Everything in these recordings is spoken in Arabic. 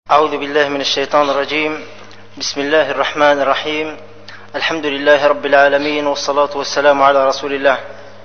أعوذ بالله من الشيطان الرجيم. بسم الله الرحمن الرحيم. الحمد لله رب العالمين، والصلاة والسلام على رسول الله.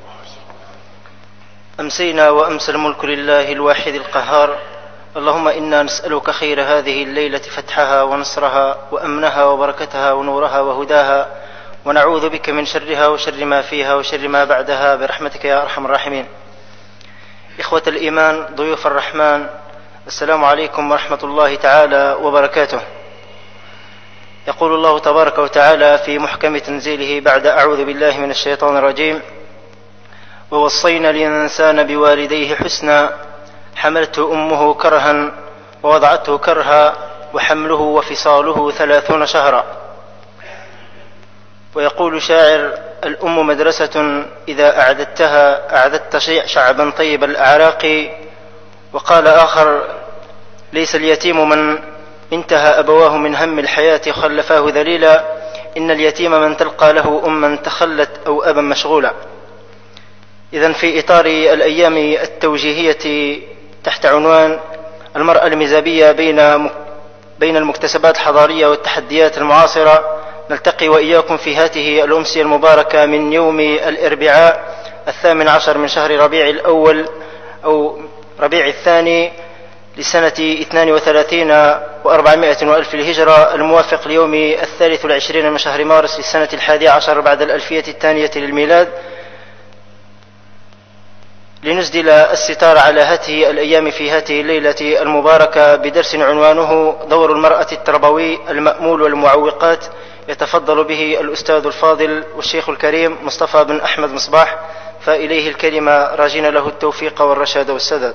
أمسينا وأمسى الملك لله الواحد القهار. اللهم إنا نسألك خير هذه الليلة، فتحها ونصرها وأمنها وبركتها ونورها وهداها، ونعوذ بك من شرها وشر ما فيها وشر ما بعدها برحمتك يا أرحم الراحمين. إخوة الإيمان، ضيوف الرحمن، السلام عليكم ورحمة الله تعالى وبركاته. يقول الله تبارك وتعالى في محكم تنزيله بعد أعوذ بالله من الشيطان الرجيم: ووصينا الإنسان بوالديه حسنا، حملته أمه كرها ووضعته كرها وحمله وفصاله 30 شهرا. ويقول شاعر: الأم مدرسة إذا أعددتها أعددت شعبا طيب الأعراق. وقال آخر: ليس اليتيم من انتهى أبواه من هم الحياة خلفاه ذليلا، إن اليتيم من تلقى له أما تخلت أو أبا مشغولا. إذن في إطار الأيام التوجيهية تحت عنوان المرأة الميزابية بين المكتسبات الحضارية والتحديات المعاصرة، نلتقي وإياكم في هذه الأمسية المباركة من يوم الأربعاء 18 من شهر ربيع الأول أو ربيع الثاني لسنة 32 و400 وألف الهجرة، الموافق ليوم 23 من شهر مارس للسنة 11 بعد الألفية الثانية للميلاد، لنسدل الستار على هذه الأيام في هذه الليلة المباركة بدرس عنوانه دور المرأة التربوي المأمول والمعوقات. يتفضل به الأستاذ الفاضل والشيخ الكريم مصطفى بن أحمد مصباح، فإليه الكلمة راجين له التوفيق والرشاد والسداد.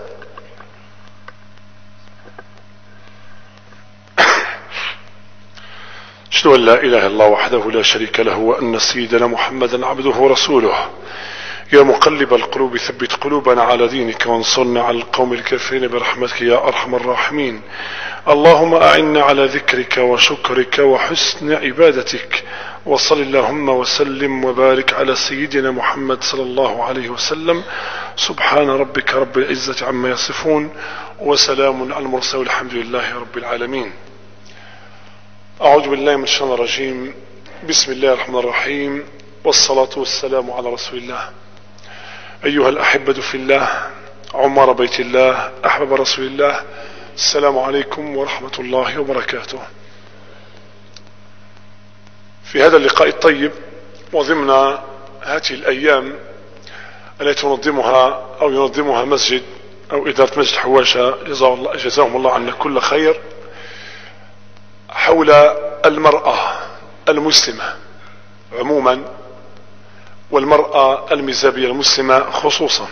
أشهد أن لا إله إلا الله وحده لا شريك له، وأن سيدنا محمدا عبده ورسوله. يا مقلب القلوب ثبت قلوبنا على دينك، وانصرنا على القوم الكافرين برحمتك يا أرحم الراحمين. اللهم أعنا على ذكرك وشكرك وحسن عبادتك، وصل اللهم وسلم وبارك على سيدنا محمد صلى الله عليه وسلم. سبحان ربك رب العزة عما يصفون، وسلام على المرسلين، والحمد لله رب العالمين. أعوذ بالله من الشيطان الرجيم. بسم الله الرحمن الرحيم، والصلاة والسلام على رسول الله. أيها الأحبة في الله، عمار بيت الله، أحباب رسول الله، السلام عليكم ورحمة الله وبركاته. في هذا اللقاء الطيب وضمن هذه الأيام التي ينظمها مسجد أو إدارة مسجد حواشة جزاهم الله عنا كل خير، حول المرأة المسلمة عموما والمرأة الميزابية المسلمة خصوصا،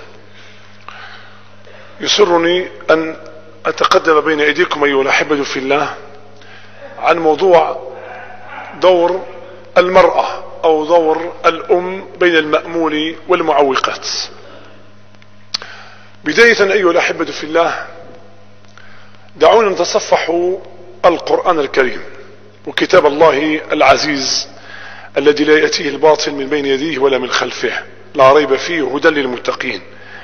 يسرني أن أتقدم بين أيديكم أيها الأحبة في الله عن موضوع دور المرأة أو دور الأم بين المأمول والمعوقات. بداية أيها الأحبة في الله، دعونا نتصفح القرآن الكريم وكتاب الله العزيز الذي لا يأتيه الباطل من بين يديه ولا من خلفه، لا ريب فيه هدى للمتقين.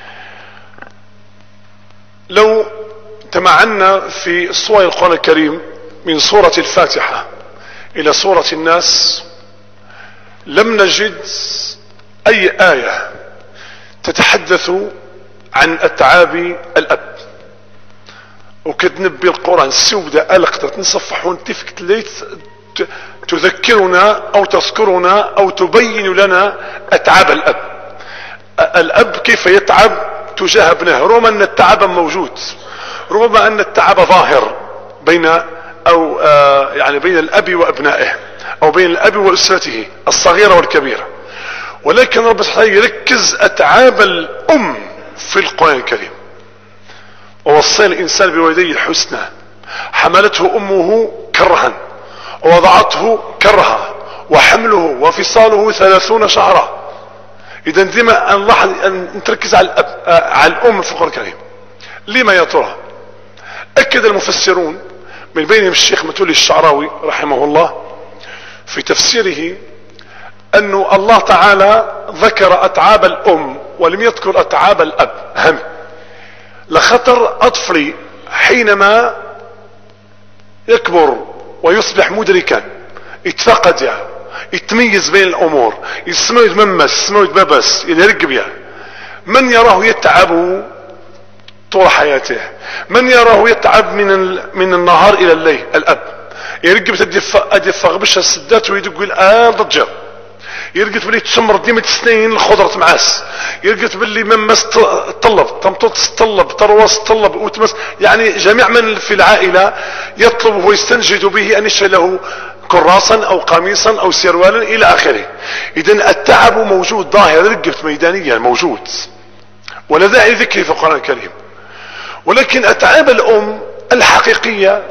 لو تمعنا في صور القرآن الكريم من سورة الفاتحة إلى سورة الناس، لم نجد أي آية تتحدث عن أتعاب الأب. وكتنبي القرآن سودة ألقت نصفحون تفكت ليت تذكرنا أو تذكرنا أو تبين لنا أتعاب الأب كيف يتعب تجاه ابنه، رغم أن التعب موجود، رغم أن التعب ظاهر بين بين الأب وأبنائه أو بين الأب وأسرته الصغيرة والكبيرة، ولكن رب سبحانه يركز أتعاب الأم في القرآن الكريم. ووصينا الإنسان بوالديه الحسنى، حملته أمه كرها ووضعته كرها وحمله وفصاله 30 شهرا. إذا ديما نلاحظ أن تركز على الأم في القرآن الكريم. لما يا ترى؟ أكد المفسرون من بينهم الشيخ متولي الشعراوي رحمه الله في تفسيره أن الله تعالى ذكر أتعاب الأم ولم يذكر أتعاب الأب، لخطر أطفالي حينما يكبر ويصبح مدركا، يتفقد يعني، يتميز بين الامور، يسمع يتممس، يسمع يتبابس، يرقب يعني. من يراه يتعب طول حياته، من يراه يتعب من النهار الى الليل، الاب يرقب تدفق بش السدات ويدق الان ضجر، يرقد باللي تسمر ديما سنين الخضرة معاس، يرقد باللي ممس طلب تمطط طلب تروس طلب وتمس، يعني جميع من في العائلة يطلب ويستنجد به ان يشتري له كراسا او قميصا او سروالا الى اخره. اذا التعب موجود ظاهر، رقبت ميدانيا موجود ولا داعي ذكره في القرآن الكريم. ولكن اتعاب الام الحقيقية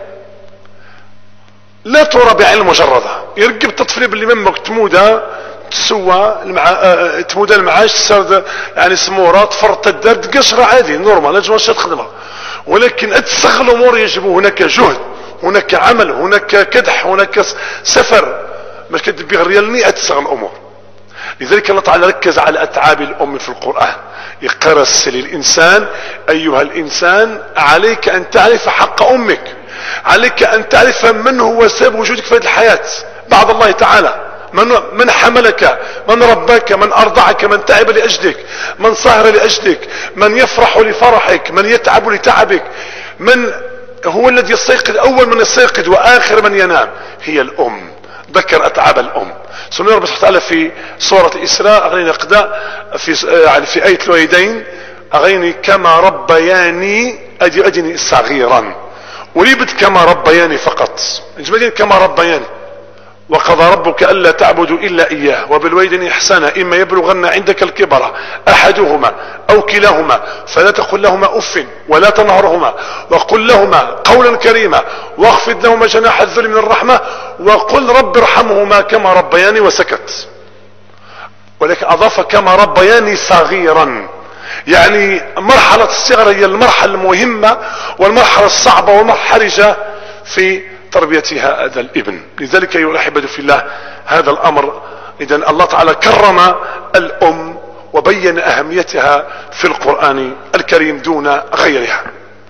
لا ترى بعين مجردة. يرقب تطفلي باللي ممك تمودا تسوى تمودا المعاش تسرد يعني سمورات فرط الدرد قشرة عادي نورمال لا جواش تخدمها. ولكن اتسخ الامور يجب هناك جهد، هناك عمل، هناك كدح، هناك سفر باش كدبي غير اتسخ الامور. لذلك الله تعالى ركز على اتعاب الام في القرآن، يقرس للانسان ايها الانسان عليك ان تعرف حق امك، عليك ان تعرف من هو سبب وجودك في هذه الحياة بعد الله تعالى، من حملك، من رباك، من ارضعك، من تعب لاجلك، من سهر لاجلك، من يفرح لفرحك، من يتعب لتعبك، من هو الذي يستيقظ، اول من يستيقظ واخر من ينام، هي الام. ذكر اتعاب الام. سنرى رب سبحانه وتعالى في سورة الاسراء اغني قداء في آية الوالدين اغني كما ربياني ادني صغيرا، وليبت كما ربياني فقط، اجمالين كما ربياني. وقضى ربك الا تعبدوا الا اياه وبالوالدين احسانا اما يبلغن عندك الكبر احدهما او كلاهما فلا تقل لهما اف ولا تنهرهما وقل لهما قولا كريما واخفض لهما جناح الذل من الرحمة وقل رب ارحمهما كما ربياني وسكت. ولكن اضاف كما ربياني صغيرا، يعني مرحلة الصغر هي المرحلة المهمة والمرحلة الصعبة والمحرجة في تربيتها هذا الابن. لذلك ايها الاحبة في الله هذا الامر اذا الله تعالى كرم الام وبين اهميتها في القرآن الكريم دون غيرها.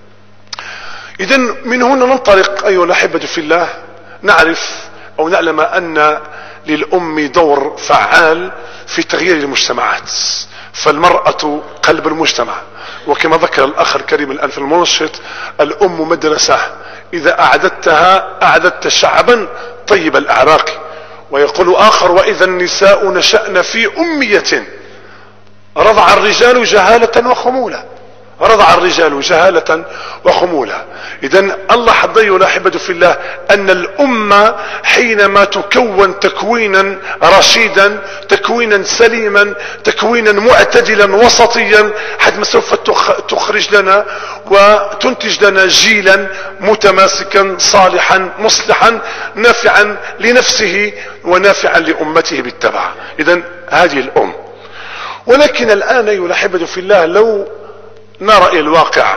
اذا من هنا ننطلق ايها الاحبة في الله نعرف او نعلم ان للام دور فعال في تغيير المجتمعات، فالمرأة قلب المجتمع، وكما ذكر الاخ الكريم الان في المنشط الام مدرسة اذا اعددتها اعددت شعبا طيب الاعراق. ويقول اخر واذا النساء نشأن في امية رضع الرجال جهالة وخمولة، رضع الرجال جهالة وخمولة. اذا الله حضي الاحبة في الله ان الامة حينما تكون تكوينا رشيدا، تكوينا سليما، تكوينا معتدلا وسطيا، حتى سوف تخرج لنا وتنتج لنا جيلا متماسكا صالحا مصلحا نافعا لنفسه ونافعا لامته بالتبع. اذا هذه الام. ولكن الان ايها الاحبة في الله لو نرى الى الواقع،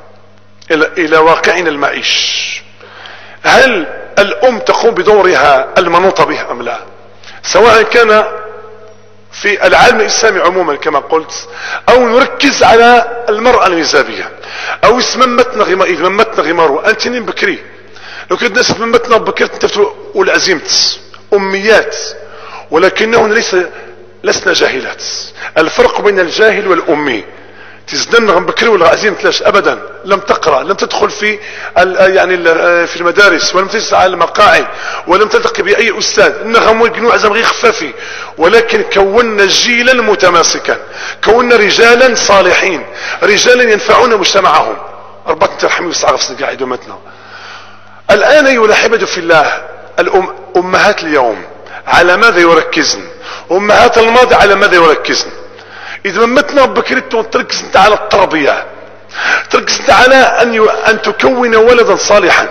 الى واقعنا المعيش، هل الام تقوم بدورها المنوط به ام لا؟ سواء كان في العالم الاسلامي عموما كما قلت، او نركز على المرأة المزابية، او اسممتنا غمارو انت نين بكري. لو كنت ناس اسممتنا بكرت انت والعزيمت اميات، ولكنهن لسنا جاهلات. الفرق بين الجاهل والامي تزدن غم بكري والعزيمة تلاش ابدا، لم تقرأ، لم تدخل في يعني في المدارس، ولم تجلس على المقاعد، ولم تلتقي باي استاذ، ان غمو يقنوا عزم غير خفافي، ولكن كونا جيلا متماسكا، كونا رجالا صالحين، رجالا ينفعون مجتمعهم. ربطنا ترحمي وسعرف قاعد امتنا. الان ايها الاحبة في الله امهات اليوم على ماذا يركزن؟ امهات الماضي على ماذا يركزن؟ اذا متنا بكريتو تركز انت على التربية، تركز انت على ان تكون ولدا صالحا،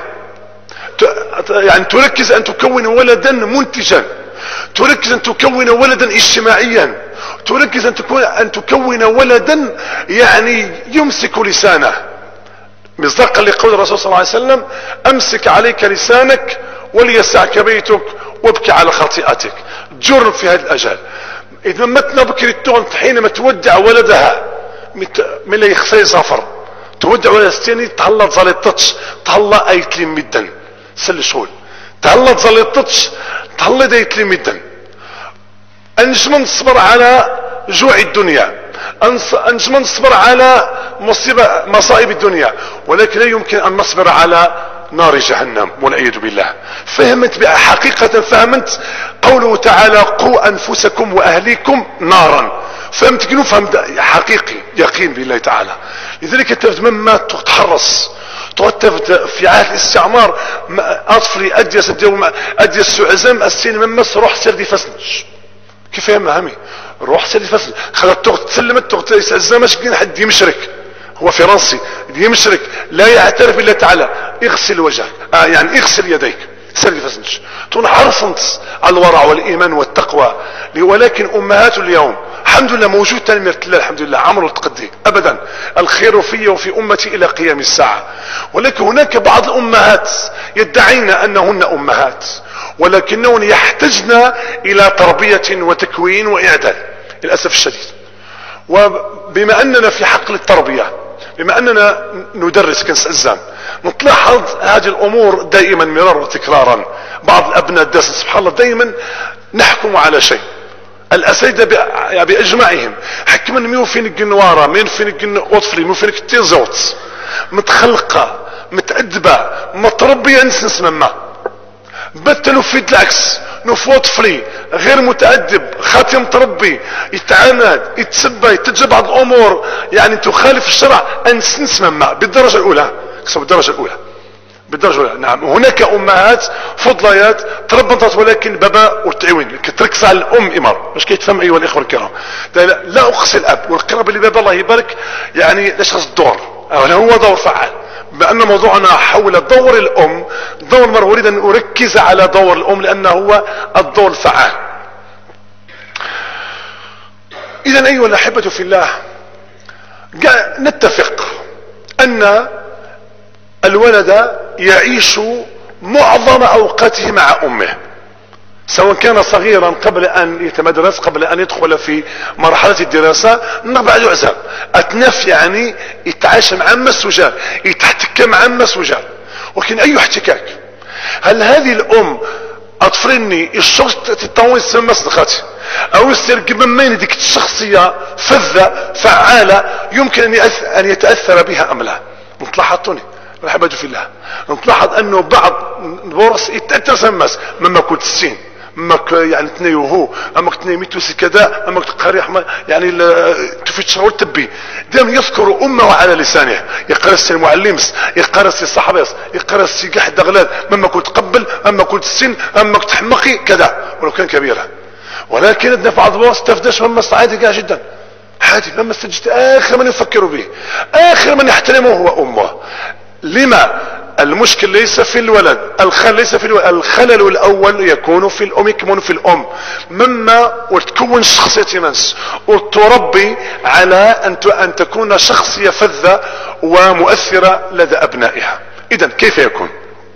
يعني تركز ان تكون ولدا منتجا، تركز ان تكون ولدا اجتماعيا، تركز ان تكون ولدا يعني يمسك لسانه، مصداقا لقول الرسول صلى الله عليه وسلم امسك عليك لسانك وليسعك بيتك وابكي على خطيئتك. جرب في هذا الاجال. اذا متنا بكريتون حينما تودع ولدها من لا يخفي صفر، تودع ولدها ستيني تهلا ظلتتش تهلا ايتلي مدا تسلي شغل تهلا تزلطتش تهلا دايت لي مدن انجم نصبر على جوع الدنيا انجم نصبر على مصائب الدنيا ولكن لا يمكن ان نصبر على نار جهنم والعياذ بالله. فهمت حقيقة فهمت قوله تعالى قوا انفسكم واهليكم نارا فهمت كنو فهم حقيقي يقين بالله تعالى. لذلك تفد مما تحرص تفد في عهد الاستعمار اطفلي ادي السعزم السين ممس روح سير دي فسنش كيف يهمها همي روح سير دي فسنش خلت تسلمت تغت يسعزمش كين حد يمشرك هو فرنسي يمشرك لا يعترف بالله تعالى اغسل وجهك يعني اغسل يديك سير دي فسنش تون حرصنت على الورع والايمان والتقوى. ولكن امهات اليوم الحمد لله موجود تنمية الله الحمد لله عمر التقدي ابدا الخير في وفي امتي الى قيام الساعة. ولكن هناك بعض الامهات يدعين انهن امهات ولكنهن يحتجن الى تربية وتكوين واعداد للاسف الشديد. وبما اننا في حقل التربية بما اننا ندرس كنسأزام نتلاحظ هذه الامور دائما مرارا وتكرارا. بعض الابناء الدرس سبحان الله دائما نحكم على شيء الاساتذه باجمعهم حكما مين فين الجنواره مين فين الطفل مين فين التيزوت متخلقه متادبه متربيه نسنس مما بتلو في العكس نفو طفلي غير متادب خاطي متربي يتعاند يتسبى يتجب بعض الامور يعني تخالف الشرع انسنس مما بالدرجه الاولى بالدرجه الاولى بالدرجة الأولى. نعم هناك امهات فضليات تربطت ولكن بابا والتعوين كتركز على الام امر مش كيتفهم ايها الاخوه الكرام. لا اقصي الاب والقرب اللي بابا الله يبارك يعني ليش الدور هو دور فعال. بان موضوعنا حول دور الام دور مر اريد ان اركز على دور الام لانه هو الدور الفعال. اذا ايها الاحبه في الله نتفق ان الولد يعيش معظم اوقاته مع امه سواء كان صغيرا قبل ان يتمدرس قبل ان يدخل في مرحلة الدراسة بعد عزاب اتنف يعني يتعايش مع امه وجار يتحتك مع امه وجار. ولكن اي احتكاك هل هذه الام اطفرني الشخص تتطور سما صدقاتي او يصير قبل ما ديك الشخصية فذة فعالة يمكن ان يتأثر بها ام لا. متلاحظوني احبتي في الله نتلاحظ انه بعض البورس يتأثر سماس مما كنت السين مما يعني تنيو هو اما كنت ميتوسي كذا اما كنت قاري يعني تفيد شغل تبي دائما يذكر امه على لسانه يقرس المعلمس يقرس الصحابيس يقرس قحد دغلاد مما كنت قبل اما كنت السن اما كنت حمقي كذا ولو كان كبيرة. ولكن عندنا في بعض البورس تفدش مما عادي قاع جدا عادي مما استجد اخر من يفكروا به اخر من يحترمه هو امه. لما المشكل ليس في الولد الخلل ليس في الولد الخلل الاول يكون في الام يكمن في الام مما وتكون شخصية ناس وتربي على ان تكون شخصية فذة ومؤثرة لدى ابنائها. اذا كيف يكون؟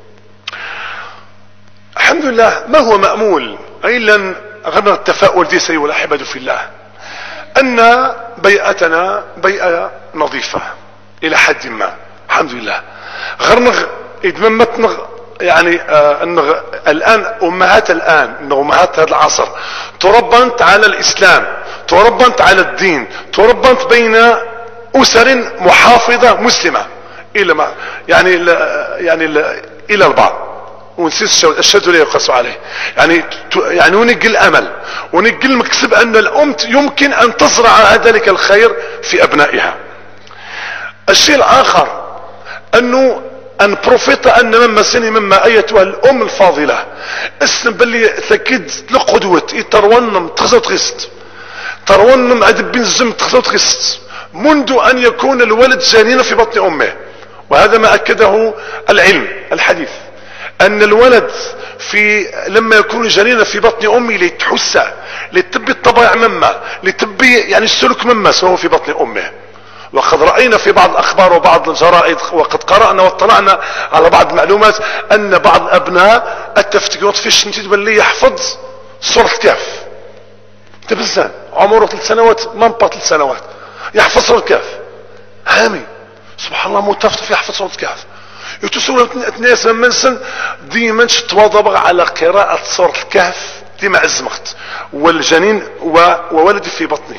الحمد لله ما هو مأمول الا غير التفاؤل دي سيد الاحبة في الله ان بيئتنا بيئة نظيفة الى حد ما الحمد لله. غرنغ ادممت يعني الان امهات الان امهات هذا العصر تربنت على الاسلام تربنت على الدين تربنت بين اسر محافظة مسلمة الى ما يعني الى البعض ونسيس الشد لا يقاس عليه يعني ونقل الامل ونقل المكسب ان الام يمكن ان تزرع ذلك الخير في ابنائها. الشيء الاخر انه ان بروفيت ان مما سني مما ايتها الام الفاضلة اسم بلي ثكد لقدوة يترونم تخزوت غست ترونم ادبين الزم تخزوت غست منذ ان يكون الولد جنينا في بطن امه. وهذا ما اكده العلم الحديث ان الولد لما يكون جنينا في بطن امه لتحسه لتبي الطبيعة مما لتبي يعني السلوك مما سوى في بطن امه. وقد رأينا في بعض الاخبار وبعض الجرائد وقد قرأنا واطلعنا على بعض المعلومات ان بعض الابناء التفتكرات في الشنتيد باللي يحفظ سورة الكهف تبزان عمره 3 سنوات منبع 3 سنوات يحفظ سورة الكهف هامي سبحان الله متفتف يحفظ سورة الكهف يتسول الناس من سن ديما تواظب على قراءة سورة الكهف ديما عزمخت والجنين وولدي في بطني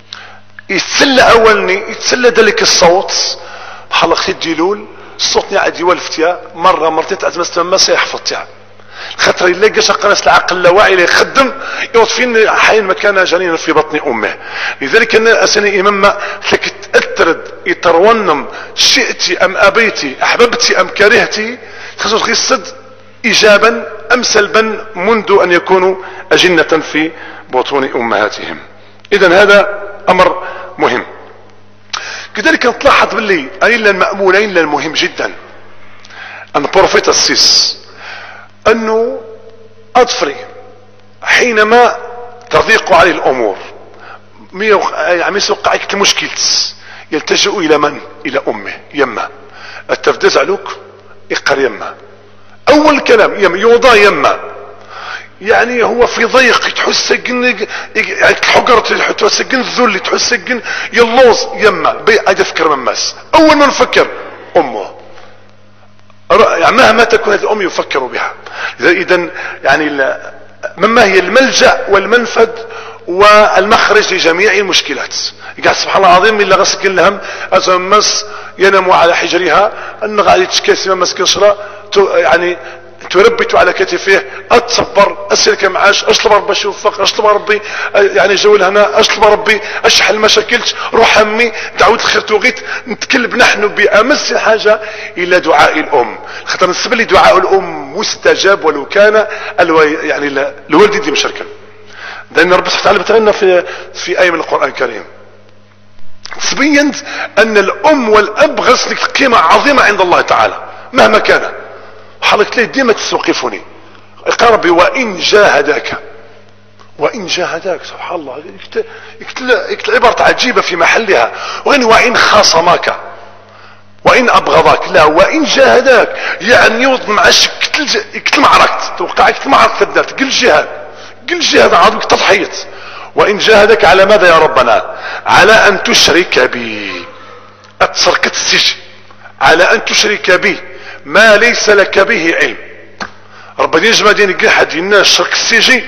يتسلى اولني يتسلى ذلك الصوت بحال خيط ديلول الصوت عاد يولفتيا مرة مرتين تعزمست ما سيحفظتيا خاطر الا جا قناص العقل اللاواعي اللي يخدم يوصفين حين ما كان جنينا في بطن امه. لذلك انا اسني امام لك تاثرد يترونم شئتي ام ابيتي احببتي ام كرهتي خصوص غيصد ايجابا ام سلبا منذ ان يكونوا اجنة في بطون امهاتهم. اذا هذا امر مهم. كذلك نتلاحظ باللي الا المأمولين للمهم جدا ان بروفيت السيس انه اطفري حينما تضيق عليه الامور يعني يوقع المشكل يلتجئ الى من؟ الى امه يما التفدز علوك يقر يما اول كلام يما يوضى يما يعني هو في ضيق تحس الحقر تحس الذل تحس يلوز يما بيعد يفكر مماس اول ما نفكر امه يعني مهما تكون هذه الام يفكر بها. اذا يعني مما هي الملجأ والمنفذ والمخرج لجميع المشكلات. قاعد سبحان الله العظيم الا غسك الهم اتمس ينام على حجرها ان غادي تشكاسي مماس كنشرة يعني تربت على كتفيه اتصبر اسلك معاش اشطب ربي اشوفك اشطب ربي يعني جول هنا اشطب ربي اشحل مشاكلت روح امي دعوة الخير توغيت نتكلم نحن بامس حاجة الى دعاء الام خاطر نسبة لي دعاء الام مستجاب ولو كان يعني الوالد دي مشاركا لان ربي سبحانه وتعالى في ايه من القرآن الكريم تبينت ان الام والاب غسلك قيمة عظيمة عند الله تعالى مهما كان. حالك ليه ديما تستوقفني اقرب وان جاهداك سبحان الله يكتل عبارة عجيبة في محلها وان خاصماك وان ابغضاك لا وان جاهداك يعني يوض معاش يكتل معركت توقع يكتل معركت الدارت قل جهاد عظيم تضحيت وان جاهداك على ماذا يا ربنا؟ على ان تشرك بي اتسركت السجن على ان تشرك بي ما ليس لك به علم. ربنا يجمع دينك احد الناس شرك السجي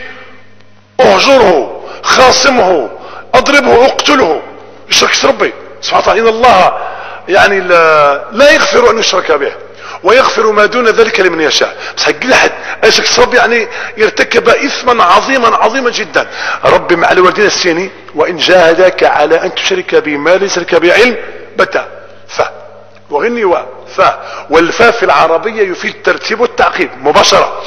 اهجره خاصمه اضربه اقتله يشرك ربي سبحانه وتعالى. ان الله يعني لا يغفر ان يشرك به ويغفر ما دون ذلك لمن يشاء. بس حق احد يشرك ربي يعني يرتكب اثما عظيما جدا. ربي مع الوالدين السيني وان جاهداك على ان تشرك بي ما ليس لك بعلم بتا وغني والفاء في العربية يفيد الترتيب والتعقيب مباشرة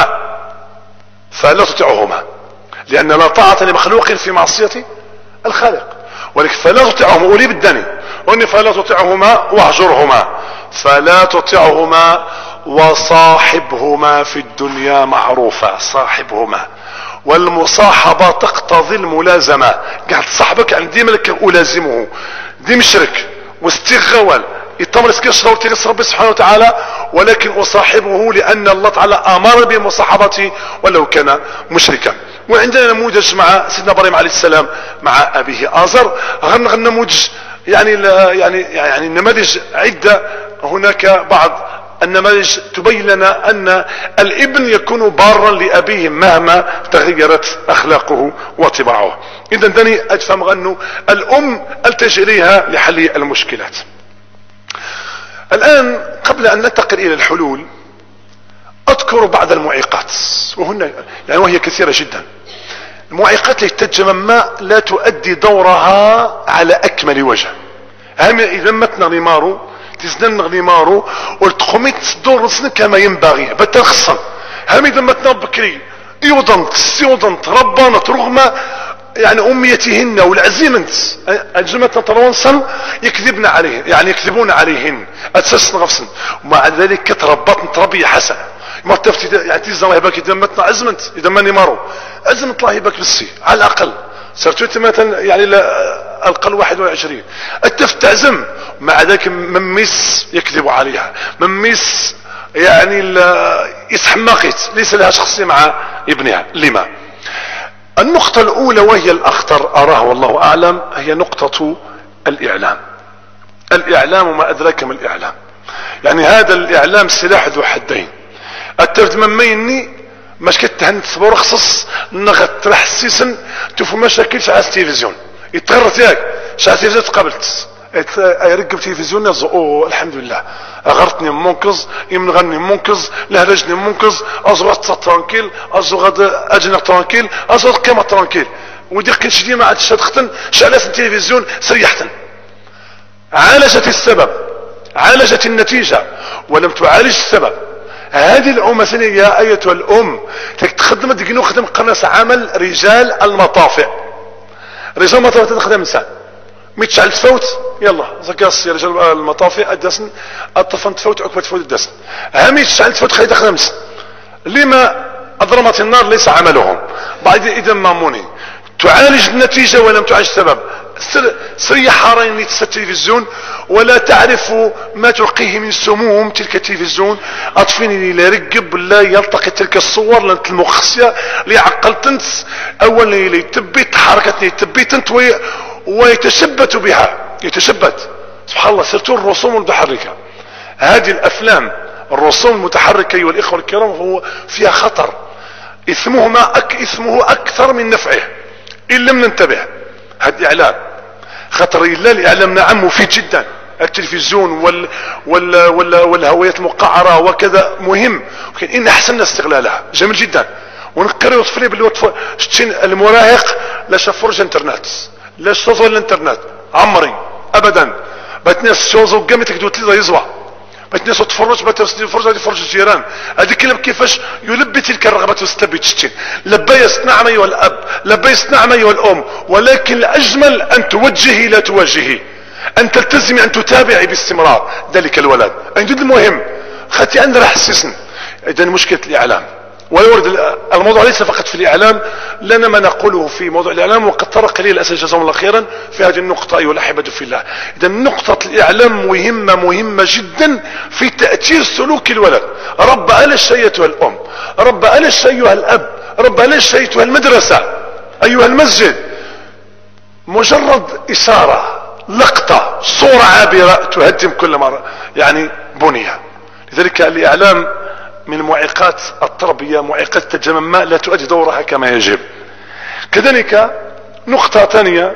فلا تطيعهما لأن لا طاعة لمخلوق في معصية الخالق ولكن فلا تطيعهما أولي بالدني وإني فلا تطيعهما واهجرهما فلا تطيعهما وصاحبهما في الدنيا معروفة صاحبهما والمصاحبة تقتضي الملازمة قاعد صاحبك عندي ملك ألازمه دي مشرك واستغوال يتمر سكيش تغس ربي سبحانه وتعالى ولكن اصاحبه لان الله تعالى امر بمصاحبته ولو كان مشركا. وعندنا نموذج مع سيدنا ابراهيم عليه السلام مع ابيه ازر غن نموذج يعني نماذج عدة. هناك بعض النماذج تبين لنا ان الابن يكون بارا لابيه مهما تغيرت اخلاقه وطباعه. اذا دني افهم انه الام التجئ اليها لحل المشكلات. الآن قبل أن ننتقل إلى الحلول أذكر بعض المعيقات وهي كثيرة جدا. المعيقات التي تجمع لا تؤدي دورها على أكمل وجه. إذا ما تنغمارو تزنن نغمارو والتقومي تدور كما ينبغي بترخصن هم إذا ما تنبكري يوضنت ربانت رغم يعني اميتهن والعزيمنت الجمعة ترونسن يكذبن عليه يعني يكذبون عليهن اساسن غفسن ومع ذلك كتربط تربية حسن ما تفتي يعني تيزن الله يبارك اذا متنا عزمنت اذا ماني مارو عزمت الله يبارك بالسي على الاقل صرت مثلا يعني الاقل 21 التفتعزم مع ذلك مميس يكذب عليها مميس يعني يسحمقت ليس لها شخصية مع ابنها. لما؟ النقطة الاولى وهي الاخطر اراه والله اعلم هي نقطة الاعلام. الاعلام وما ادراك ما الاعلام. يعني هذا الاعلام سلاح ذو حدين. الترجمة ميني مش كتهن تصبر خصص نغت راح السيسن تشوفوا مشاكل على التلفزيون يتغرط ياك على التلفزيون تقابلت يرقب تلفزيون اوه الحمد لله غرتني منقذ يمن غني منقذ لهرجني منقذ ازغط ترانكيل ازغط اجنق ترانكيل ازغط قيمة ترانكيل ودي كنش ديما عاد شدختن شعلات التلفزيون سريحتن. عالجت السبب عالجت النتيجة ولم تعالج السبب. هذه الأم مثلا يا أيتها الأم تخدم ديك خدم قناص عمل رجال المطافئ. رجال المطافئ تخدم نساء ميتشعل تفوت يلا زكاس يا رجال المطافئ الدسن الطفن تفوت عقبة تفوت الدسن هامي تشعل تفوت خلي تخدم نساء. لما أضرمت النار ليس عملهم بعد إذا ماموني تعالج النتيجة ولم تعالج السبب. سرية حارين التلفزيون ولا تعرف ما تلقيه من سموم تلك التلفزيون. اطفيني لا يرقب لا يلتقط تلك الصور لانت المخصية اللي عقلتنت اولا اللي تبيت حركتني تبيتنت ويتشبت بها يتشبت سبحان الله. سيرتو الرسوم المتحركة هذه الافلام الرسوم المتحركة ايها الاخوة الكرام هو فيها خطر اسمه اكثر من نفعه ان لم ننتبه. هذا الاعلام خطر الا الاعلام نعم مفيد جدا. التلفزيون والهويات المقعرة وكذا مهم ولكن ان احسننا استغلالها جميل جدا. ونقرر طفلي باللي المراهق لا شافرج انترنت لا شوزو الانترنت عمري ابدا بتناس شوزو قامت كدوت لي يزوى بتناس تفرج تفرج الجيران. هذه كلمة كيفاش يلبي تلك الرغبة ويستلبي تشتين. لبى يصنع ايها الاب لبى يصنع ايها الام ولكن الاجمل ان توجهي لا توجهي ان تلتزمي ان تتابعي باستمرار ذلك الولد. عندي المهم خاتي عندنا حسسن. اذا مشكلة الاعلام ولا يورد الموضوع ليس فقط في الاعلام لنا ما نقوله في موضوع الاعلام وقد طرق لي الاسئله جزاهم الله خيرا في هذه النقطه ايها الاحبه في الله. اذا نقطه الاعلام مهمه جدا في تاثير سلوك الولد. رب على الشيء ايتها الام رب على الشيء ايها الاب رب على الشيء ايتها المدرسه ايها المسجد. مجرد اشاره لقطه صوره عابره تهدم كل مره يعني بنيه. لذلك الاعلام من معيقات التربية معيقات التجمع لا تؤدي دورها كما يجب. كذلك نقطة ثانية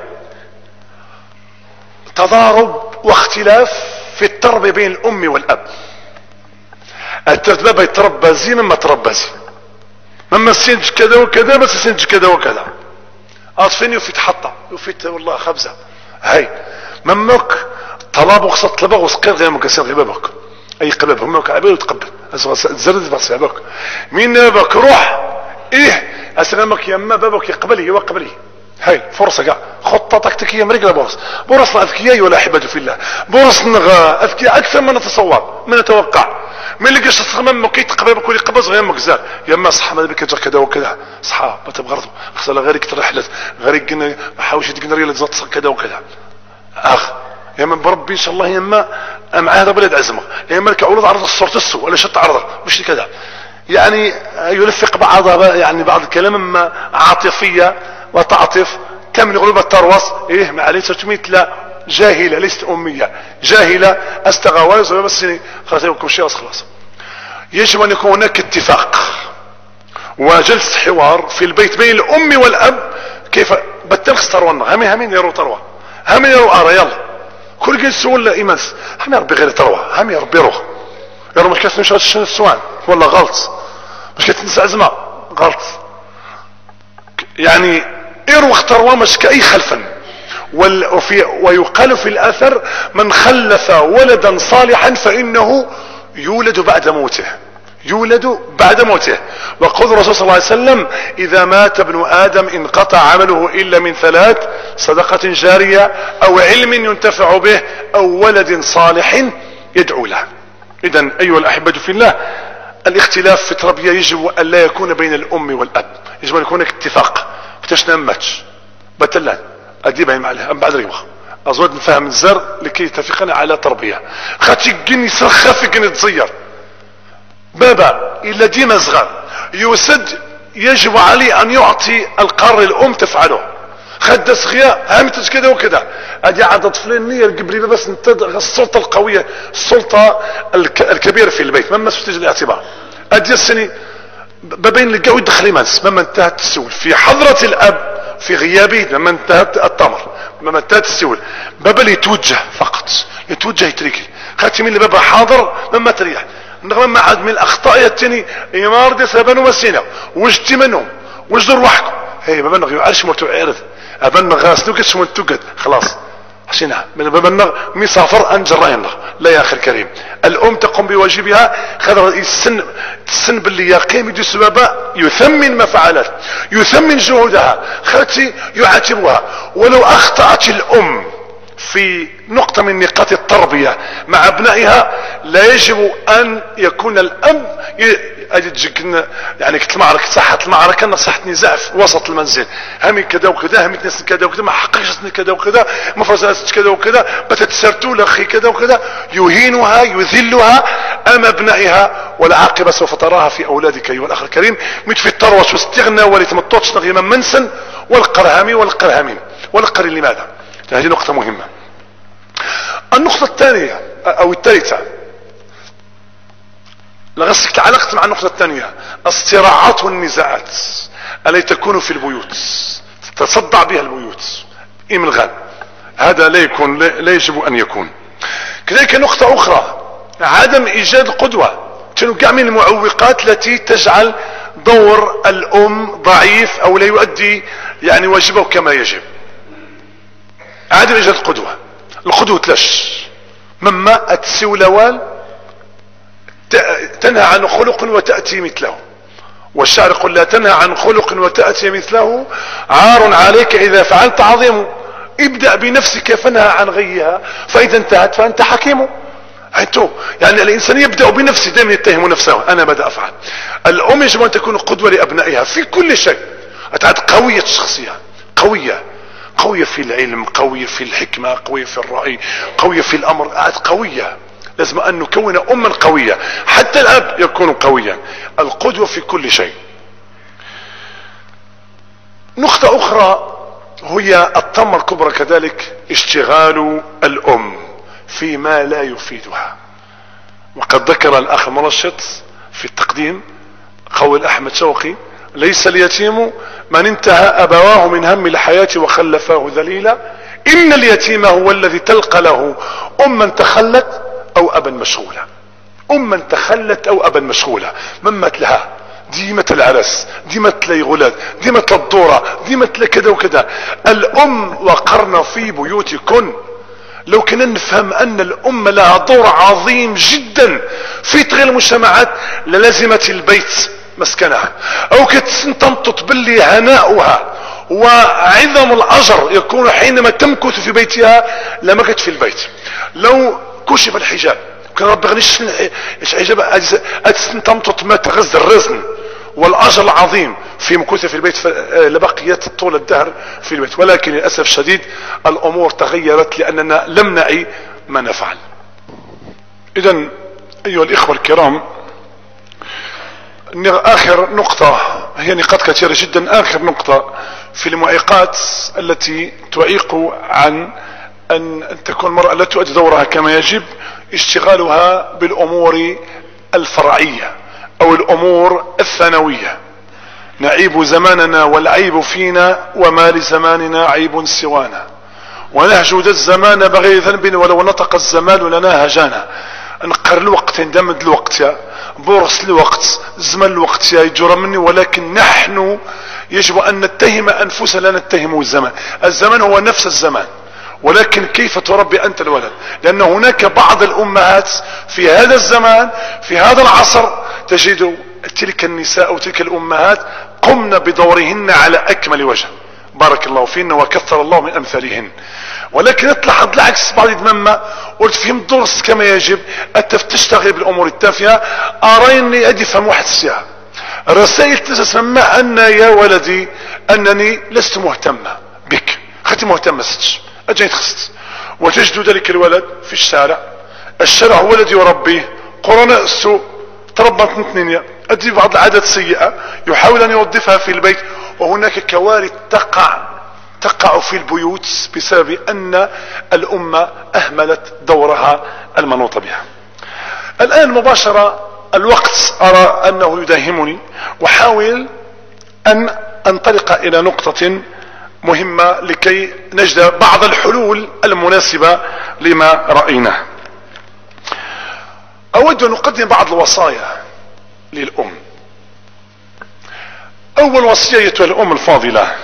تضارب واختلاف في التربية بين الام والاب. التربية يتربى زي مما تربى زي مما سنج كذا وكذا بس سنج كذا وكذا اطفيني وفي تحطة وفي والله خبزة هاي ممك طلاب وخصت طلبة وسقير غير مكسر غير بابك اي قلب همك عبير وتقبل تزرد بصعبك مين بابك روح ايه اسلامك يما بابك يقبلي وقبلي هاي فرصة قاع خطة تكتيكية مريقلة بورصنا اذكياء ولا احبة في الله بورصنا اذكياء اكثر ما نتصور ما نتوقع. من اللي قش تصمم مكي تقبل بكل يقبض غير مكزار يما صح ما بك كذا وكذا صحاب ما تبغرضوا خصلا غيرك ترحلت غيرك قلنا حاوش تقنا ريال تزط كذا وكذا اخ يا من بربي ان شاء الله يما مع هذا بلد عزمه يا ملك عروض عرض الصورة السوء ولا شط عرضه مش كذا يعني يلفق بعضها يعني بعض الكلام عاطفية وتعطف كم يقولوا بالتروس ايه ما عليه تميت لا جاهلة ليست امية جاهلة استغواز بس خلاص يكون شيء خلاص. يجب ان يكون هناك اتفاق وجلس حوار في البيت بين الام والاب كيف بتلخص ترونا همين يروا تروى همين يروا ارى يلا كل جنس ولا ايمانس هم يربي غير تروى هم يربي روح يرى مش كاس نشاط السوان ولا غلط مش كاس عزمة غلط يعني اروح تروى مش كأي خلفا ويقال في الاثر من خلف ولدا صالحا فانه يولد بعد موته يولد بعد موته. وقال الرسول صلى الله عليه وسلم اذا مات ابن ادم انقطع عمله الا من ثلاث صدقة جارية او علم ينتفع به او ولد صالح يدعو له. اذا ايها الاحبة في الله الاختلاف في التربية يجب ان لا يكون بين الام والاب يجب ان يكون اتفاق فتش نمتش بتلان اديبها معلها ام بعد ريوخ ازود نفهم الزر لكي يتفقنا على تربية خاتي قني سرخافي قني تزير بابا إلا ديما صغار يسد يجب عليه أن يعطي القرار الأم تفعله خد صغير هامتج كذا وكذا، ادي عدد فلانية قبل بس السلطة القوية، السلطة الكبيرة في البيت مما تستجد الاعتبار. ادي السني بين لقاو يدخل مانس مما انتهت السول في حضرة الاب في غيابه، لما انتهت التمر لما انتهت السول بابا يتوجه فقط، يتوجه يتركي خاتمين اللي بابا حاضر مما تريح نغم ما عاد من الاخطاء التاني يمار دي سبان ومسينا وجدتي منهم وجدوا روحكم هي بابا نغيو عارش مرتو عرض ابان غاسلو كتش من توقد خلاص حشينا من بابا مسافر انجرين لا يا اخي الكريم. الام تقوم بواجبها خذ السن باللي يقيم يدي سبابا يثمن ما فعلت يثمن جهودها خاتي يعاتبها. ولو اخطأت الام في نقطة من نقاط التربية مع ابنائها لا يجب ان يكون الاب يعني كنت المعركة ساحة المعركة نصحت نزاع في وسط المنزل همي كذا وكذا همي تنسن كذا وكذا ما حققش كذا وكذا مفرزات كذا وكذا بتتسرتوا لاخي كذا وكذا يهينها يذلها امام ابنائها. والعاقبة سوف تراها في اولادك ايها الاخ الكريم مت في التروش واستغنى ولتمطوش نغيما منسن والقرهامي والقرهامين والقر. لماذا؟ هذه نقطة مهمة. النقطة الثانية او الثالثة لغسك تعلقت مع النقطة الثانية الصراعات والنزاعات التي تكون في البيوت تتصدع بها البيوت من الغالب هذا لا يجب ان يكون. كذلك نقطة اخرى عدم ايجاد قدوة كانوا من المعوقات التي تجعل دور الام ضعيف او لا يؤدي يعني واجبه كما يجب. عدم ايجاد قدوة. القدوة تلاش مما التسولوال تنهى عن خلق وتأتي مثله، والشعر يقول لا تنهى عن خلق وتأتي مثله عار عليك اذا فعلت عظيم. ابدأ بنفسك فانهى عن غيها فاذا انتهت فانت حكيم. يعني الانسان يبدأ بنفسه دائما يتهم نفسه انا بدأ افعل. الام يجب ان تكون قدوة لابنائها في كل شيء. اتعد قوية الشخصية قوية في العلم قوية في الحكمة قوية في الرأي قوية في الامر قوية. لازم ان نكون اما قوية حتى الاب يكون قويا. القدوة في كل شيء. نقطة اخرى هي الطامة الكبرى كذلك اشتغال الام فيما لا يفيدها. وقد ذكر الاخ المرشد في التقديم قول احمد شوقي ليس اليتيم من انتهى ابواه من هم الحياة وخلفاه ذليلا ان اليتيم هو الذي تلقى له اما تخلت او ابا مشغولا. اما تخلت او ابا مشغولا مما لها ديمة العرس ديمة الغلاد ديمة الدورة ديمة كذا وكذا. الام وقرن في بيوتكن. لو كنا نفهم ان الام لها دور عظيم جدا في تغيير المجتمعات للازمت البيت مسكنها او تنطط باللي هناؤها وعظم الاجر يكون حينما تمكث في بيتها لما كنت في البيت. لو كشف الحجاب كان ربي غنيش حجاب تمطط ما تغز الرزن والاجر العظيم في مكوثة في البيت لبقيت طول الدهر في البيت. ولكن للاسف الشديد الامور تغيرت لاننا لم نعي ما نفعل. اذا ايها الاخوة الكرام اخر نقطة هي نقاط كثيرة جدا. اخر نقطة في المعيقات التي تعيق عن ان تكون المرأة لا تؤدي دورها كما يجب اشتغالها بالامور الفرعية او الامور الثانوية. نعيب زماننا والعيب فينا وما لزماننا عيب سوانا ونهجد الزمان بغير ذنب ولو نطق الزمان لنا هجانا. نقر الوقت ندمد الوقت بورس الوقت زمن الوقت يجرى مني. ولكن نحن يجب ان نتهم انفسنا لا نتهم الزمان. الزمان هو نفس الزمان ولكن كيف تربي انت الولد. لان هناك بعض الامهات في هذا الزمان في هذا العصر تجد تلك النساء وتلك الامهات قمن بدورهن على اكمل وجه بارك الله فيهن وكثر الله من امثالهن. ولكن اطلع العكس بعض مما قلت فيهم الدرس كما يجب تشتغل بالامور التافهه. اريني ادي فهم واحد الساعه رسائل تسمع ان يا ولدي انني لست مهتمه بك خدت مهتمه ستش اجي تخست. وتجد ذلك الولد في الشارع هو الذي يربيه قرناء السوء تربت نتنيا ادي بعض العادات السيئة يحاول ان يوظفها في البيت. وهناك كوارث تقع في البيوت بسبب ان الامة اهملت دورها المنوط بها. الان مباشرة الوقت ارى انه يداهمني، وحاول ان انطلق الى نقطة مهمة لكي نجد بعض الحلول المناسبة لما رأيناه. اود ان اقدم بعض الوصايا للام. اول وصية ايتها الام الفاضلة،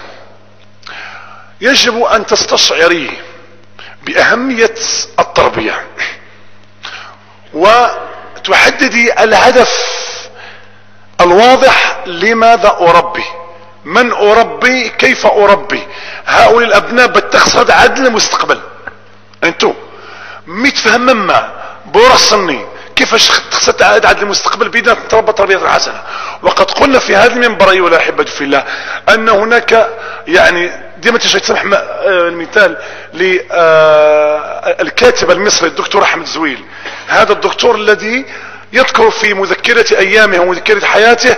يجب ان تستشعري باهمية التربية وتحددي الهدف الواضح. لماذا اربي؟ من اربي؟ كيف اربي؟ هؤلاء الابناء بتقصد عدل المستقبل. انتو متفهم ما برسني كيفاش خصها تعاد المستقبل بيدنا تربى تربية حسنة. وقد قلنا في هذا المنبر ايها الاحبة في الله ان هناك يعني ديما تسمح المثال للكاتب المصري الدكتور احمد زويل. هذا الدكتور الذي يذكر في مذكرة ايامه ومذكرة حياته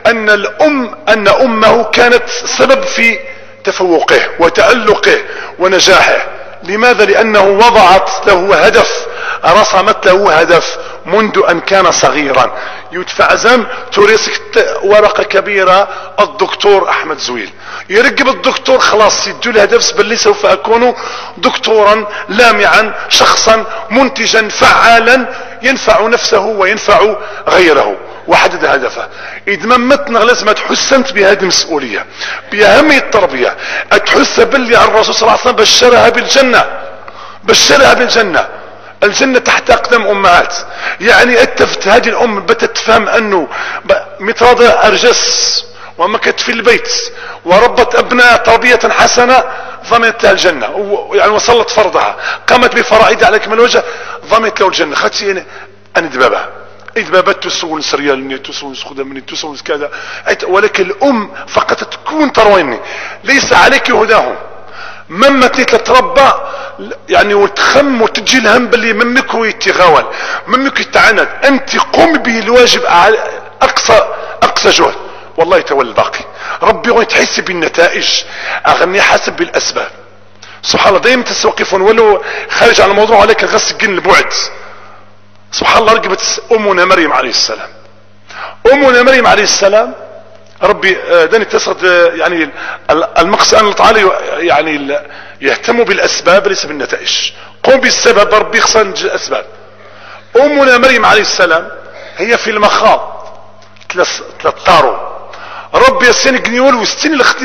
ان امه كانت سبب في تفوقه وتألقه ونجاحه. لماذا؟ لانه وضعت له هدف، رسمت له هدف منذ ان كان صغيرا. يدفع زم توريسك ورقة كبيرة الدكتور احمد زويل، يرقب الدكتور خلاص يدو الهدف باللي سوف اكون دكتورا لامعا، شخصا منتجا فعالا ينفع نفسه وينفع غيره، وحدد هدفه. اذا ما متنا لازم تحسنت بهذه المسؤولية باهمية التربية. اتحس باللي الرسول صلى الله عليه وسلم بشرها بالجنة، بشرها بالجنة، الجنة تحت اقدام امهات. يعني اتفت هذه الام بتتفهم انه متراضة ارجس ومكت في البيت وربت ابناء تربية حسنة ضمنت لها الجنة، يعني وصلت فرضها، قامت بفرائض على اكمل وجه، ضمنت له الجنة. خدتي انا دبابة إدبابات تسول سريال تسول خدمني تسول كذا، ولكن الأم فقط تكون ترويني، ليس عليك هداهم. مما تتربى يعني وتخم وتجي الهم باللي ممك ويتغاول ممك يتعاند، أنت قوم به الواجب على أقصى جهد، والله يتولى الباقي. ربي غير تحس بالنتائج، أغني حسب بالأسباب. سبحان الله دائما تستوقفون ولو خارج على الموضوع، عليك غسق البعد. سبحان الله رقبت امنا مريم عليه السلام. امنا مريم عليه السلام ربي داني تسرد يعني المقصد ان تعالى يعني يهتم بالاسباب ليس بالنتائج. قم بالسبب، ربي خصنا الاسباب. امنا مريم عليه السلام هي في المخاض تلطارو ربي السن قنيول والسن اللي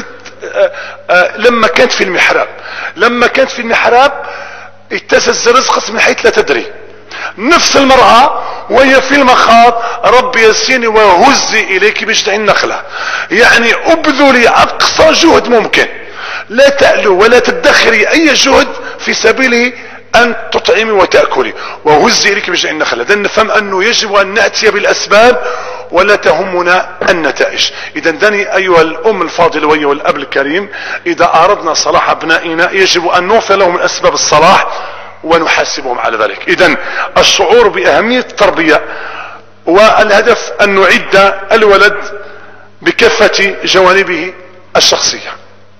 لما كانت في المحراب، لما كانت في المحراب اتسز رزق من حيث لا تدري. نفس المرأة وهي في المخاض ربي يسيني وهزي اليك بجذع النخلة، يعني ابذلي اقصى جهد ممكن، لا تألو ولا تدخري اي جهد في سبيل ان تطعمي وتأكلي، وهزي اليك بجذع النخلة. اذا نفهم انه يجب ان نأتي بالاسباب ولا تهمنا النتائج. اذا داني ايها الام الفاضلة وايها الاب الكريم، اذا اردنا صلاح ابنائنا يجب ان نوفر لهم الاسباب الصلاح ونحاسبهم على ذلك. اذا الشعور باهمية التربية والهدف ان نعد الولد بكافة جوانبه الشخصية.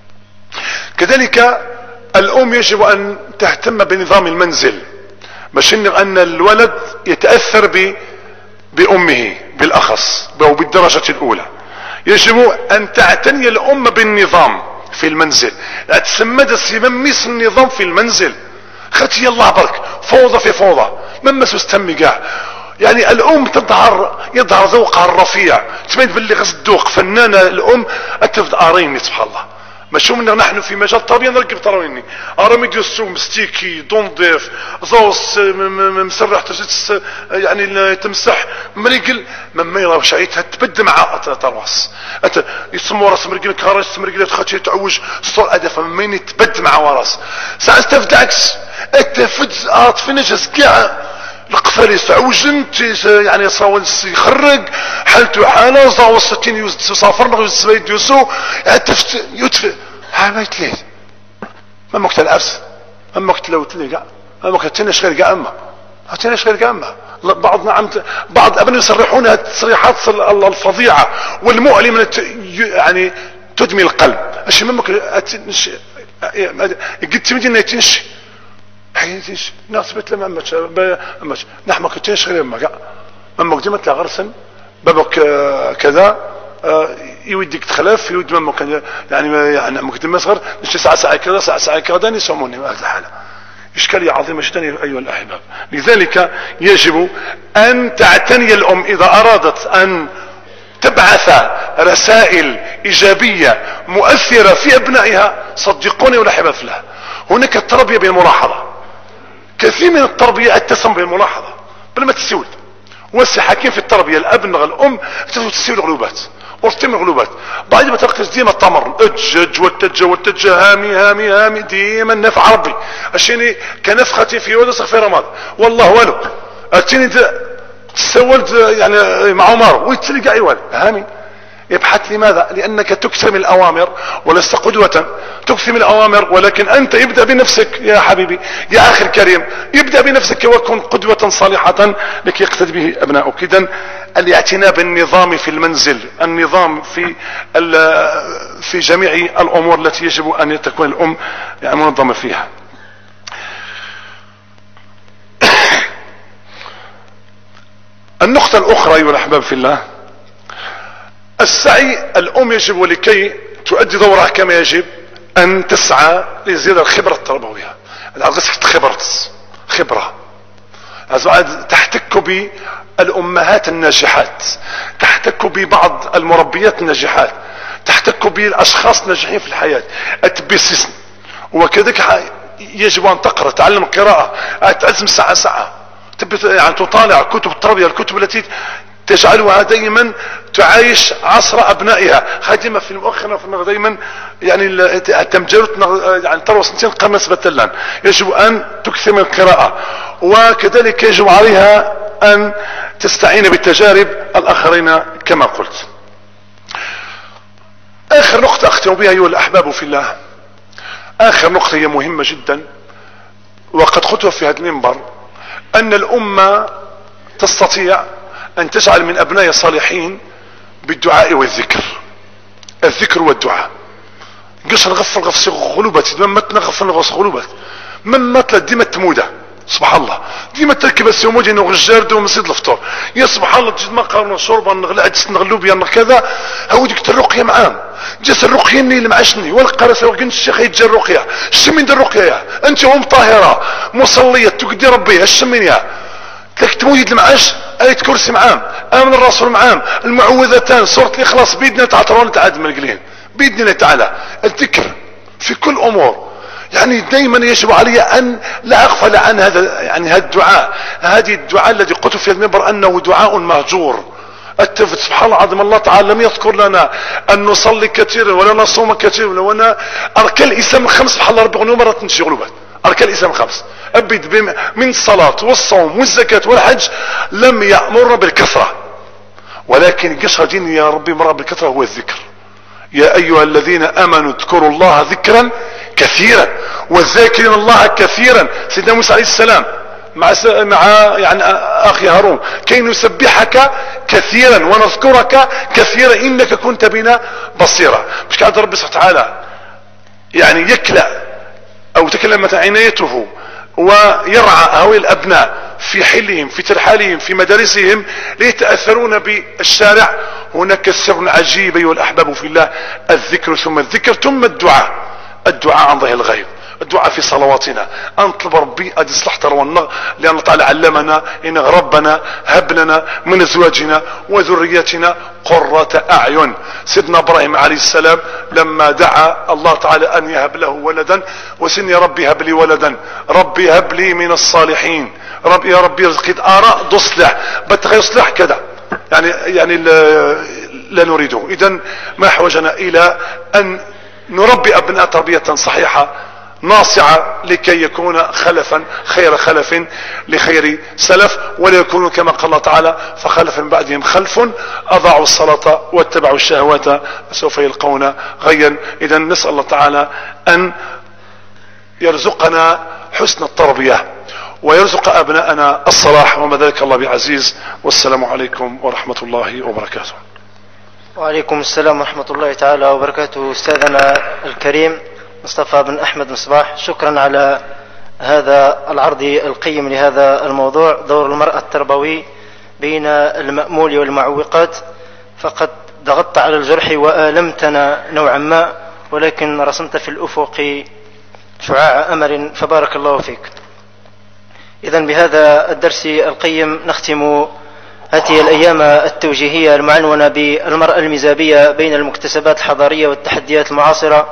كذلك الام يجب ان تهتم بنظام المنزل، باش ان الولد يتأثر بامه بالاخص او بالدرجة الاولى. يجب ان تعتني الام بالنظام في المنزل، لا تسمى مميس النظام في المنزل. خدتي الله برك فوضى في فوضى مما تستمي كاع. يعني الام يظهر ذوقها الرفيع، تبين باللي غس الذوق فنانة الام. اتفد اريني سبحان الله، ماشي منا نحن في مجال التربية نركب تراويني ارمي ديوسو مستيكي دونضيف زوس مسرح يعني تمسح مريقل مما يراو شعيتها تبد مع ترواس انت يسمو راس مريقل كراج مريقل خاطي تعوج صور ادفه مين يتبد مع وراس ساعه تفدعكس اتفد في نجس كاع القفالي تعوج انت يعني صاول يخرج حالته حاله زاو 60 يسافر يسوي يوسو يتف ما يتليت ما مكت العفس ما مكت لو تلي كاع ما مكت تنش غير كاع اما تنش غير كاع اما بعضنا عم بعض الابناء يصرحون هذه التصريحات الفظيعه والمؤلمه يعني تدمي القلب. اش ما ممكن قلت مدينة يتنشي حياتيش ناس بيت لما أمتش نحن كتنش غير أما قدمت لغرسن بابك كذا يوديك تخلف يود ما كان يعني مقدم مصغر نشتي ساعة كذا ساعة كذا يسموني هذا الحالة إشكالية عظيمة جدا أيها الأحباب. لذلك يجب أن تعتني الأم إذا أرادت أن تبعث رسائل إيجابية مؤثرة في أبنائها. صدقوني ولا حباب لها، هناك التربية بالملاحظة، كثير من التربية التسم بالملاحظة بل ما تسول وسي حاكم في التربية الأب نغ الأم تسول غلوبات ورتم غلوبات بعد ما تركز ديما التمر اجج والتج هامي ديما نفع ربي اشيني كنفختي في ودس في رمضان والله والو اتيني تسولت يعني مع عمر ويتلقى عيوان هامي يبحث. لماذا؟ لانك تكثر من الاوامر ولست قدوة، تكثر من الاوامر ولكن انت ابدأ بنفسك يا حبيبي يا اخي الكريم، ابدأ بنفسك وكن قدوة صالحة لكي يقتدي به ابنائك. اذن الاعتناء بالنظام في المنزل، النظام في جميع الامور التي يجب ان تكون الام يعني منظمة فيها. النقطة الاخرى ايها الاحباب في الله، السعي. الام يجب ولكي تؤدي دورها كما يجب ان تسعى لزيادة الخبرة التربوية. العقصة خبرة تحتك بالامهات الناجحات، تحتك ببعض المربيات الناجحات، تحتك بالاشخاص الناجحين في الحياة اتبسسن. وكذلك يجب ان تقرأ، تعلم القراءة، تعزم ساعة يعني تطالع كتب التربية، الكتب التي تجعلها دائما تعايش عصر ابنائها خادمة في المؤخرة دائما يعني التمجرد يعني تروى سنتين قمس بتلان. يجب ان تكثر من القراءة، وكذلك يجب عليها ان تستعين بالتجارب الاخرين كما قلت. اخر نقطة اختم بها ايها الاحباب في الله، اخر نقطة هي مهمة جدا وقد قلتها في هذا المنبر، ان الامة تستطيع ان تجعل من ابناء صالحين بالدعاء والذكر. الذكر والدعاء قش نغفل غفص غلوبات مما تنغفل غفص غلوبات مما تلا ديما تمودة سبحان الله ديما تركب السيومودي انه غجار دو مسيد الفطور يا سبحان الله تجد ما قارنا شربا نغلا عدس نغلو بيا كذا هو ديك الرقية معام جات الرقية اللي معشني ولا قارسة وقنت الشيخ يتجا الرقية الشمين دي الرقية انت هم طاهرة مصلية تقدي ربي الشمين يا لك تمويد المعاش آية كرسي معام آمن الرسول معام المعوذتان سورة الإخلاص بيدنا تعطرون تعاد ملقلين بإذن تعالى. الذكر في كل أمور يعني دائما يجب علي أن لا أغفل عن هذا يعني هذا الدعاء. هذه الدعاء الذي قلت في المنبر أنه دعاء مهجور. التفت سبحان الله العظيم الله تعالى لم يذكر لنا أن نصلي كثيرا ولا نصوم كثيرا ولا أركان الإسلام الخمس سبحان الله ربي مرة تنشغلوا بعد أركان الإسلام الخمس أبد من الصلاة والصوم والزكاة والحج لم يأمر بالكثرة، ولكن قشر دين يا ربي مرة بالكثرة هو الذكر. يا أيها الذين آمنوا اذكروا الله ذكرا كثيرا والذاكرين الله كثيرا. سيدنا موسى عليه السلام مع يعني أخي هارون كي نسبحك كثيرا ونذكرك كثيرا إنك كنت بنا بصيرا. مش قاعد ربي سبحانه وتعالى يعني يكلأ أو تكلمت عنايته ويرعى هؤلاء الأبناء في حلهم في ترحالهم في مدارسهم ليتأثرون بالشارع. هناك سر عجيب أيها الأحباب في الله، الذكر ثم الذكر ثم الدعاء. الدعاء عن ظهر الغيب، الدعاء في صلواتنا أن نطلب ربي أن يصلح ترونا لأن الله تعالى علمنا إن ربنا هب لنا من أزواجنا وذرياتنا قرة أعين. سيدنا إبراهيم عليه السلام لما دعا الله تعالى أن يهب له ولدا وسن يا ربي هب لي ولدا ربي هب لي من الصالحين ربي يا ربي رزقي آراء تصلح بتغير يصلح كذا يعني لا نريده. إذن ما حوجنا إلى أن نربي أبناء تربية صحيحة ناصعة لكي يكون خلفا خير خلف لخير سلف ولا يكونوا كما قال الله تعالى فخلف من بعدهم خلف أضاعوا الصلاة واتبعوا الشهوات سوف يلقون غيا. إذا نسأل الله تعالى أن يرزقنا حسن التربية ويرزق أبناءنا الصلاح وما ذلك الله بعزيز. والسلام عليكم ورحمة الله وبركاته. وعليكم السلام ورحمة الله تعالى وبركاته. أستاذنا الكريم مصطفى بن أحمد مصباح، شكرا على هذا العرض القيم لهذا الموضوع، دور المرأة التربوي بين المأمول والمعوقات. فقد ضغطت على الجرح وآلمتنا نوعا ما، ولكن رسمت في الأفق شعاع أمل، فبارك الله فيك. إذن بهذا الدرس القيم نختم هذه الأيام التوجيهية المعنونة بالمرأة المزابية بين المكتسبات الحضارية والتحديات المعاصرة،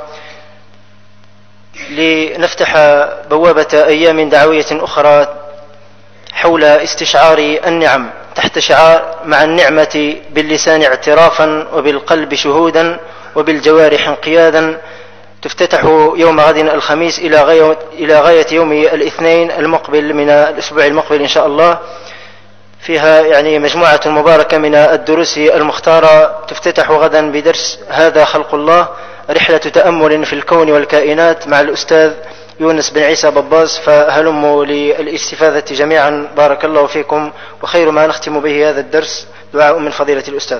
لنفتح بوابة أيام دعوية أخرى حول استشعار النعم تحت شعار مع النعمة باللسان اعترافا وبالقلب شهودا وبالجوارح انقيادا. تفتتح يوم غد الخميس إلى غاية يوم الاثنين المقبل من الأسبوع المقبل إن شاء الله. فيها يعني مجموعة مباركة من الدروس المختارة. تفتتح غدا بدرس هذا خلق الله، رحلة تأمل في الكون والكائنات مع الأستاذ يونس بن عيسى بباز. فهلموا للاستفادة جميعا، بارك الله فيكم. وخير ما نختم به هذا الدرس دعاء من فضيلة الأستاذ.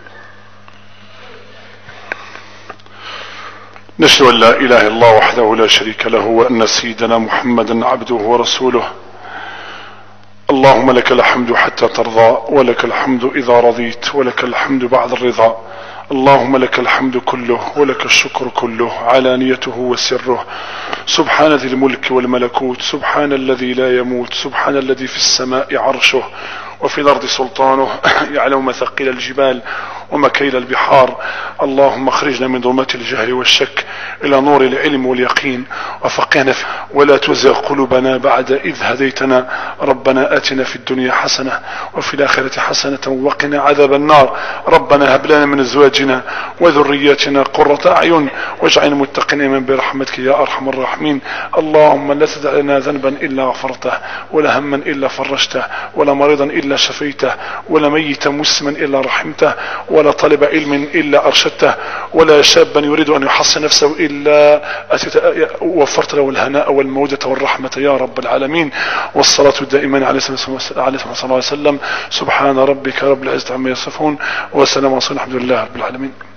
نشهد أن لا إله إلا الله وحده لا شريك له، وأن سيدنا محمدا عبده ورسوله. اللهم لك الحمد حتى ترضى، ولك الحمد إذا رضيت، ولك الحمد بعد الرضا. اللهم لك الحمد كله ولك الشكر كله، علانيته وسره. سبحان ذي الملك والملكوت، سبحان الذي لا يموت، سبحان الذي في السماء عرشه وفي الأرض سلطانه، يعلم مثقيل الجبال ومكيل البحار. اللهم اخرجنا من ظلمات الجهل والشك إلى نور العلم واليقين، وفقهنا ولا تزغ قلوبنا بعد إذ هديتنا. ربنا آتنا في الدنيا حسنة وفي الآخرة حسنة وقنا عذاب النار. ربنا هب لنا من أزواجنا وذرياتنا قرة أعين واجعلنا المتقين من برحمتك يا أرحم الراحمين. اللهم لا تدع لنا ذنبا إلا غفرته، ولا هما إلا فرجته، ولا مريضا إلا شفيته، ولا ميتا مسلما إلا رحمته، ولا طالب علم إلا أرشدته، ولا شابا يريد أن يحصن نفسه إلا وفرت له الهناء والمودة والرحمة يا رب العالمين. والصلاة دائما عليه صلى الله عليه وسلم. سبحان ربك رب العزة عما يصفون، وسلام على الحمد لله رب العالمين.